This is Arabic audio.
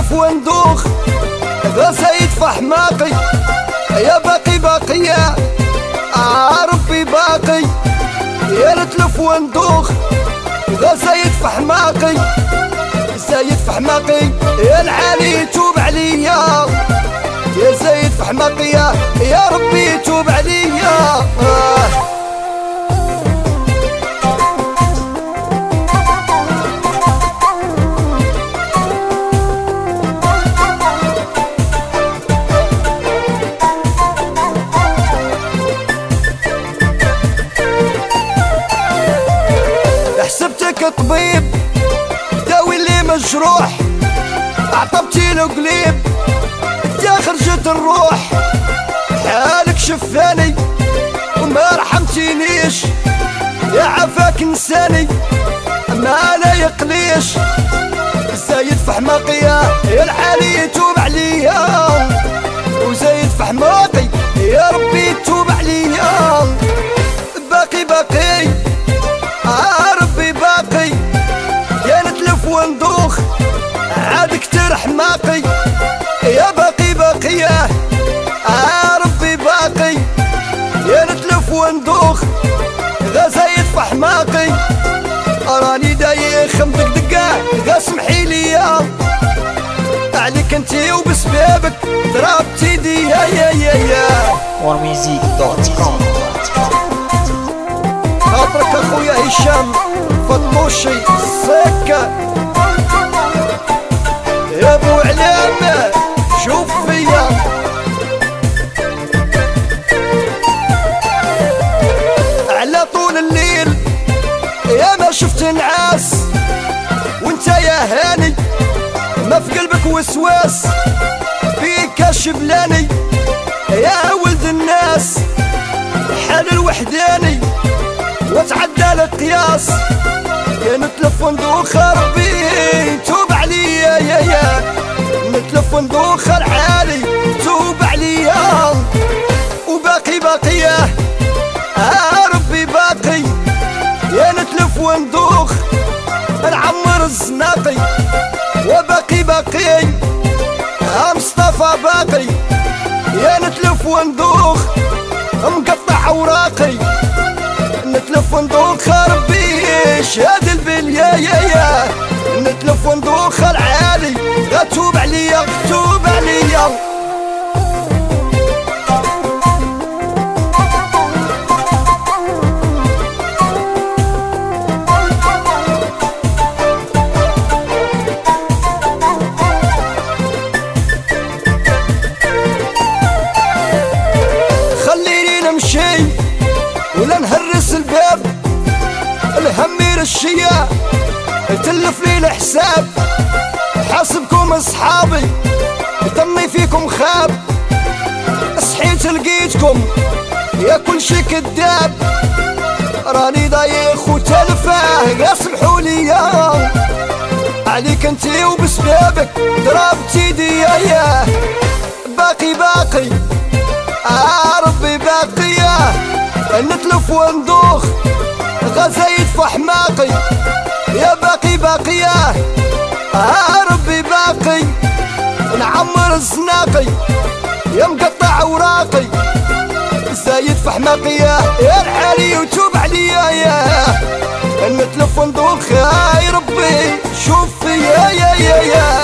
نتلف وندوخ زايد في حماقي يا باقي يا ربي باقي يا نتلف وندوخ زايد في حماقي يا العالي توب عليا يا زايد في حماقي يا ربي توب عليا حسبتك طبيب داوي اللي مجروح عطبتي له قليب يا خرجت الروح حالك شفاني وما رحمتينيش يا عفاك نساني ما لا يقليش زايد في حماقي يا العالي يتوب عليا وزايد في حماقي يا ربي يتوب عليا باقي ربي باقي يا نتلف وندوخ عاد كتر حماقي يا باقي يا ربي باقي يا نتلف وندوخ زايد في حماقي راني دايخ مدقدقة سمحي لي عليك انتي وبسبابك ضربت ايدي يا warmusic.com. خاطرك اخويا هشام فطوشي السكة يا ابو علامة شوف فيا على طول الليل يا ما شفت نعاس وانت يا هاني ما في قلبك وسواس فيك شبلاني يا ولد الناس حال الوحداني وتعدى القياس يا نتلف وندوخ ربي توب عليا يا نتلف وندوخ العالي توب عليا وباقي يا ربي باقي يا نتلف وندوخ نعمر الزناقي وباقي مصطفى باقي يا نتلف وندوخ مقطع اوراقي نتلف وندوخ ربي شاد البليا يا نتلف وندوخ العالي غتوب عليا خليني نمشي ولا نهرس الباب الهم رشية تلف لي الحساب حاسبكم اصحابي ظني فيكم خاب صحيت لقيتكم يا كل شي كداب راني ضايخ وتلفاه يا سمحوا لي عليك انتي وبسبابك ضربت ايدي يا باقي ربي باقي نتلف وندوخ زايد في حماقي يا باقي يا ربي باقي نعمر الزناقي يا مقطع اوراقي زايد في حماقي يا العالي وتوب عليا يا نتلف وندوخ يا ربي شوف فيا يا